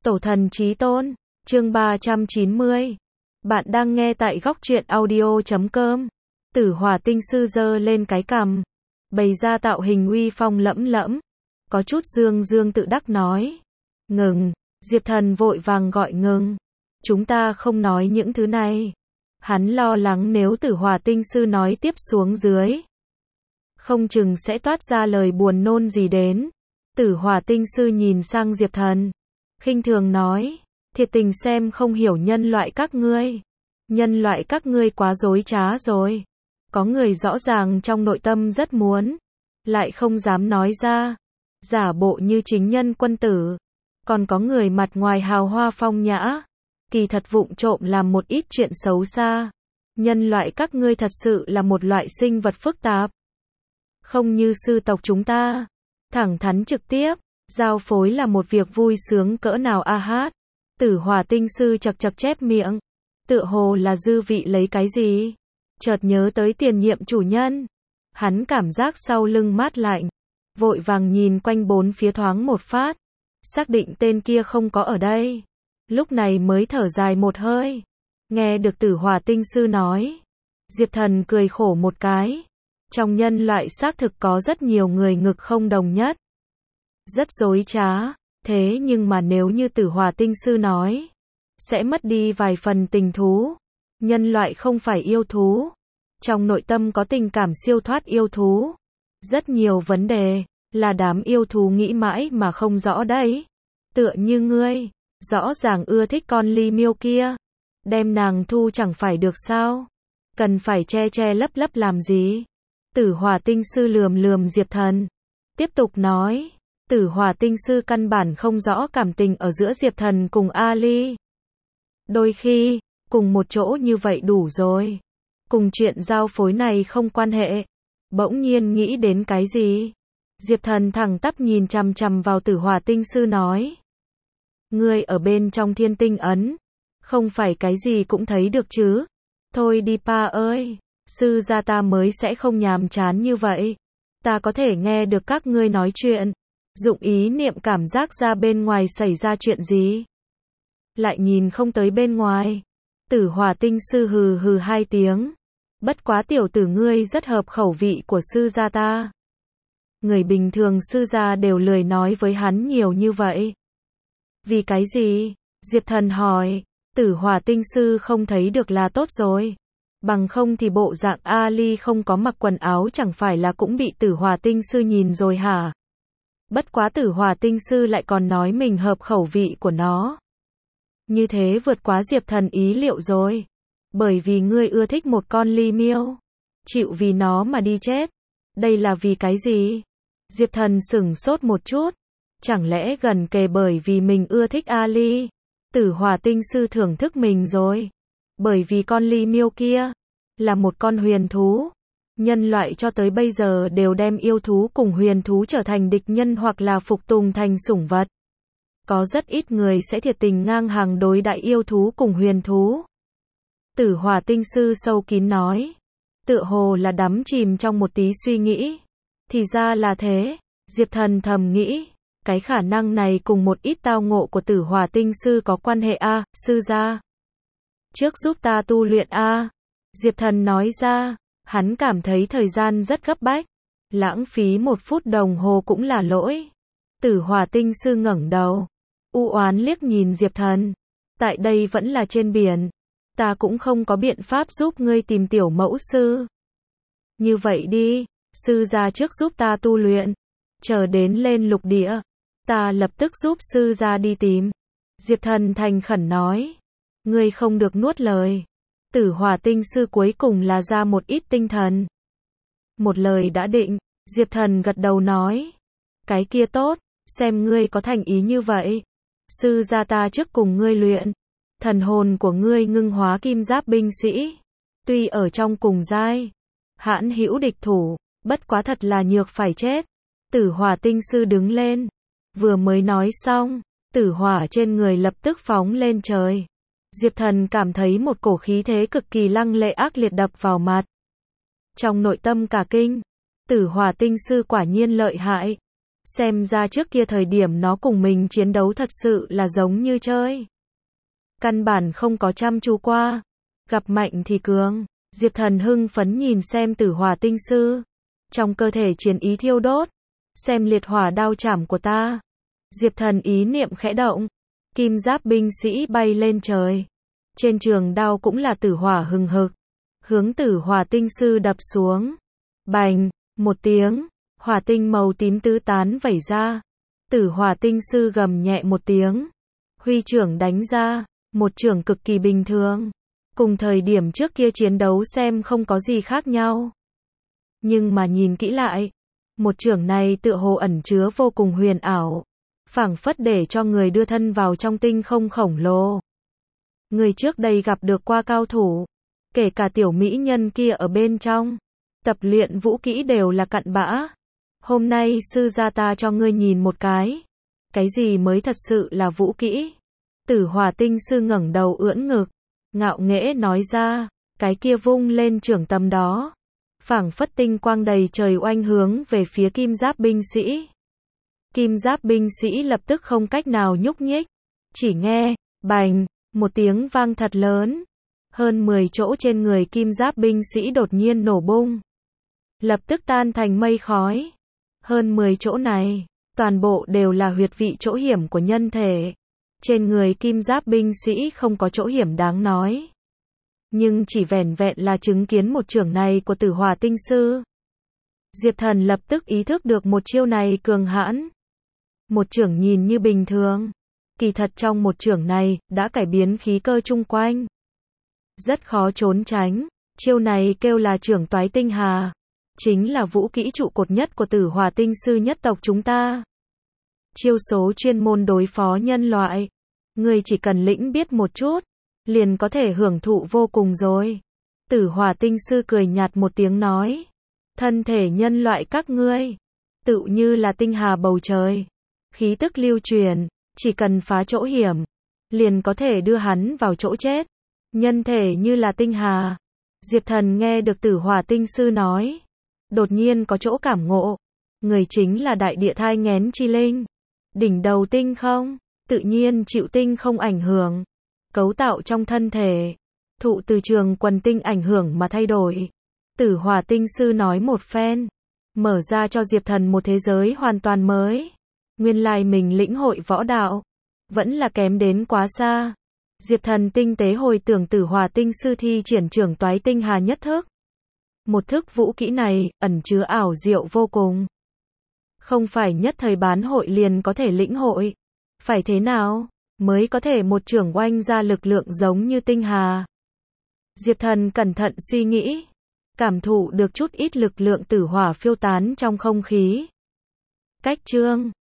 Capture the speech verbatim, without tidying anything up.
Tổ thần chí tôn, chương ba trăm chín mươi. Bạn đang nghe tại góc truyện audio chấm com. Tử Hỏa tinh sư giơ lên cái cằm, bày ra tạo hình uy phong lẫm lẫm, có chút dương dương tự đắc nói. Ngừng, Diệp Thần vội vàng gọi ngừng. Chúng ta không nói những thứ này. Hắn lo lắng nếu Tử Hỏa tinh sư nói tiếp xuống dưới, không chừng sẽ toát ra lời buồn nôn gì đến. Tử Hỏa tinh sư nhìn sang Diệp Thần, khinh thường nói, thiệt tình xem không hiểu nhân loại các ngươi. Nhân loại các ngươi quá dối trá rồi. Có người rõ ràng trong nội tâm rất muốn, lại không dám nói ra, giả bộ như chính nhân quân tử. Còn có người mặt ngoài hào hoa phong nhã, kỳ thật vụng trộm làm một ít chuyện xấu xa. Nhân loại các ngươi thật sự là một loại sinh vật phức tạp. Không như sư tộc chúng ta, thẳng thắn trực tiếp, giao phối là một việc vui sướng cỡ nào a hát. Tử Hỏa tinh sư chật chật chép miệng, tựa hồ là dư vị lấy cái gì, chợt nhớ tới tiền nhiệm chủ nhân. Hắn cảm giác sau lưng mát lạnh, vội vàng nhìn quanh bốn phía thoáng một phát, xác định tên kia không có ở đây, lúc này mới thở dài một hơi. Nghe được Tử Hỏa tinh sư nói, Diệp Thần cười khổ một cái. Trong nhân loại xác thực có rất nhiều người ngực không đồng nhất, rất dối trá, thế nhưng mà nếu như Tử Hỏa tinh sư nói, sẽ mất đi vài phần tình thú. Nhân loại không phải yêu thú, trong nội tâm có tình cảm siêu thoát yêu thú. Rất nhiều vấn đề, là đám yêu thú nghĩ mãi mà không rõ đấy. Tựa như ngươi, rõ ràng ưa thích con ly miêu kia, đem nàng thu chẳng phải được sao? Cần phải che che lấp lấp làm gì? Tử Hỏa tinh sư lườm lườm Diệp Thần, tiếp tục nói. Tử Hỏa tinh sư căn bản không rõ cảm tình ở giữa Diệp Thần cùng Ali. Đôi khi, cùng một chỗ như vậy đủ rồi. Cùng chuyện giao phối này không quan hệ. Bỗng nhiên nghĩ đến cái gì? Diệp Thần thẳng tắp nhìn chằm chằm vào Tử Hỏa tinh sư nói. Ngươi ở bên trong thiên tinh ấn, không phải cái gì cũng thấy được chứ? Thôi đi pa ơi, sư gia ta mới sẽ không nhàm chán như vậy. Ta có thể nghe được các ngươi nói chuyện, dụng ý niệm cảm giác ra bên ngoài xảy ra chuyện gì. Lại nhìn không tới bên ngoài. Tử Hỏa tinh sư hừ hừ hai tiếng. Bất quá tiểu tử ngươi rất hợp khẩu vị của sư gia ta. Người bình thường sư gia đều lười nói với hắn nhiều như vậy. Vì cái gì? Diệp Thần hỏi. Tử Hỏa tinh sư không thấy được là tốt rồi. Bằng không thì bộ dạng Ali không có mặc quần áo chẳng phải là cũng bị Tử Hỏa tinh sư nhìn rồi hả? Bất quá Tử Hỏa tinh sư lại còn nói mình hợp khẩu vị của nó. Như thế vượt quá Diệp Thần ý liệu rồi. Bởi vì ngươi ưa thích một con ly miêu, chịu vì nó mà đi chết. Đây là vì cái gì? Diệp Thần sửng sốt một chút. Chẳng lẽ gần kề bởi vì mình ưa thích Ali? Tử Hỏa tinh sư thưởng thức mình rồi. Bởi vì con ly miêu kia là một con huyền thú. Nhân loại cho tới bây giờ đều đem yêu thú cùng huyền thú trở thành địch nhân hoặc là phục tùng thành sủng vật. Có rất ít người sẽ thiệt tình ngang hàng đối đãi yêu thú cùng huyền thú. Tử Hỏa tinh sư sâu kín nói, tựa hồ là đắm chìm trong một tí suy nghĩ. Thì ra là thế. Diệp Thần thầm nghĩ, cái khả năng này cùng một ít tao ngộ của Tử Hỏa tinh sư có quan hệ a. À, sư gia, trước giúp ta tu luyện a. À. Diệp Thần nói ra, hắn cảm thấy thời gian rất gấp bách, lãng phí một phút đồng hồ cũng là lỗi. Tử Hỏa tinh sư ngẩng đầu, u oán liếc nhìn Diệp Thần. Tại đây vẫn là trên biển, ta cũng không có biện pháp giúp ngươi tìm tiểu mẫu sư. Như vậy đi, sư gia trước giúp ta tu luyện, chờ đến lên lục địa, ta lập tức giúp sư gia đi tìm. Diệp Thần thành khẩn nói, ngươi không được nuốt lời. Tử Hỏa tinh sư cuối cùng là ra một ít tinh thần. Một lời đã định, Diệp Thần gật đầu nói, cái kia tốt, xem ngươi có thành ý như vậy. Sư gia ta trước cùng ngươi luyện, thần hồn của ngươi ngưng hóa kim giáp binh sĩ. Tuy ở trong cùng giai, hãn hữu địch thủ, bất quá thật là nhược phải chết. Tử Hỏa tinh sư đứng lên, vừa mới nói xong, tử hỏa trên người lập tức phóng lên trời. Diệp Thần cảm thấy một cổ khí thế cực kỳ lăng lệ ác liệt đập vào mặt. Trong nội tâm cả kinh, Tử Hỏa tinh sư quả nhiên lợi hại. Xem ra trước kia thời điểm nó cùng mình chiến đấu thật sự là giống như chơi. Căn bản không có chăm chú qua. Gặp mạnh thì cường. Diệp Thần hưng phấn nhìn xem tử hỏa tinh sư. Trong cơ thể chiến ý thiêu đốt. Xem liệt hỏa đao chảm của ta. Diệp Thần ý niệm khẽ động. Kim giáp binh sĩ bay lên trời. Trên trường đao cũng là tử hỏa hừng hực. Hướng tử hỏa tinh sư đập xuống. Bành, một tiếng. Hỏa tinh màu tím tứ tán vẩy ra. Tử hỏa tinh sư gầm nhẹ một tiếng. Huy trưởng đánh ra. Một trưởng cực kỳ bình thường. Cùng thời điểm trước kia chiến đấu xem không có gì khác nhau. Nhưng mà nhìn kỹ lại. Một trưởng này tựa hồ ẩn chứa vô cùng huyền ảo. Phảng phất để cho người đưa thân vào trong tinh không khổng lồ. Người trước đây gặp được qua cao thủ. Kể cả tiểu mỹ nhân kia ở bên trong. Tập luyện vũ kỹ đều là cặn bã. Hôm nay sư gia ta cho ngươi nhìn một cái. Cái gì mới thật sự là vũ kỹ? Tử hỏa tinh sư ngẩng đầu ưỡn ngực. Ngạo nghễ nói ra. Cái kia vung lên trưởng tầm đó. Phảng phất tinh quang đầy trời oanh hướng về phía kim giáp binh sĩ. Kim giáp binh sĩ lập tức không cách nào nhúc nhích. Chỉ nghe, bành, một tiếng vang thật lớn. Hơn mười chỗ trên người kim giáp binh sĩ đột nhiên nổ bung. Lập tức tan thành mây khói. Hơn mười chỗ này, toàn bộ đều là huyệt vị chỗ hiểm của nhân thể. Trên người kim giáp binh sĩ không có chỗ hiểm đáng nói. Nhưng chỉ vẻn vẹn là chứng kiến một trưởng này của tử hỏa tinh sư. Diệp Thần lập tức ý thức được một chiêu này cường hãn. Một trưởng nhìn như bình thường. Kỳ thật trong một trưởng này, đã cải biến khí cơ chung quanh. Rất khó trốn tránh. Chiêu này kêu là trưởng toái tinh hà. Chính là vũ kỹ trụ cột nhất của tử hỏa tinh sư nhất tộc chúng ta. Chiêu số chuyên môn đối phó nhân loại. Người chỉ cần lĩnh biết một chút. Liền có thể hưởng thụ vô cùng rồi. Tử hỏa tinh sư cười nhạt một tiếng nói. Thân thể nhân loại các ngươi. Tự như là tinh hà bầu trời. Khí tức lưu truyền. Chỉ cần phá chỗ hiểm. Liền có thể đưa hắn vào chỗ chết. Nhân thể như là tinh hà. Diệp Thần nghe được tử hỏa tinh sư nói. Đột nhiên có chỗ cảm ngộ. Người chính là đại địa thai nghén chi linh. Đỉnh đầu tinh không. Tự nhiên chịu tinh không ảnh hưởng. Cấu tạo trong thân thể. Thụ từ trường quần tinh ảnh hưởng mà thay đổi. Tử hỏa tinh sư nói một phen. Mở ra cho Diệp Thần một thế giới hoàn toàn mới. Nguyên lai mình lĩnh hội võ đạo. Vẫn là kém đến quá xa. Diệp Thần tinh tế hồi tưởng tử hỏa tinh sư thi triển trưởng toái tinh hà nhất thức. Một thức vũ kỹ này, ẩn chứa ảo diệu vô cùng. Không phải nhất thời bán hội liền có thể lĩnh hội. Phải thế nào, mới có thể một trưởng oanh ra lực lượng giống như tinh hà. Diệp Thần cẩn thận suy nghĩ. Cảm thụ được chút ít lực lượng tử hỏa phiêu tán trong không khí. Cách chương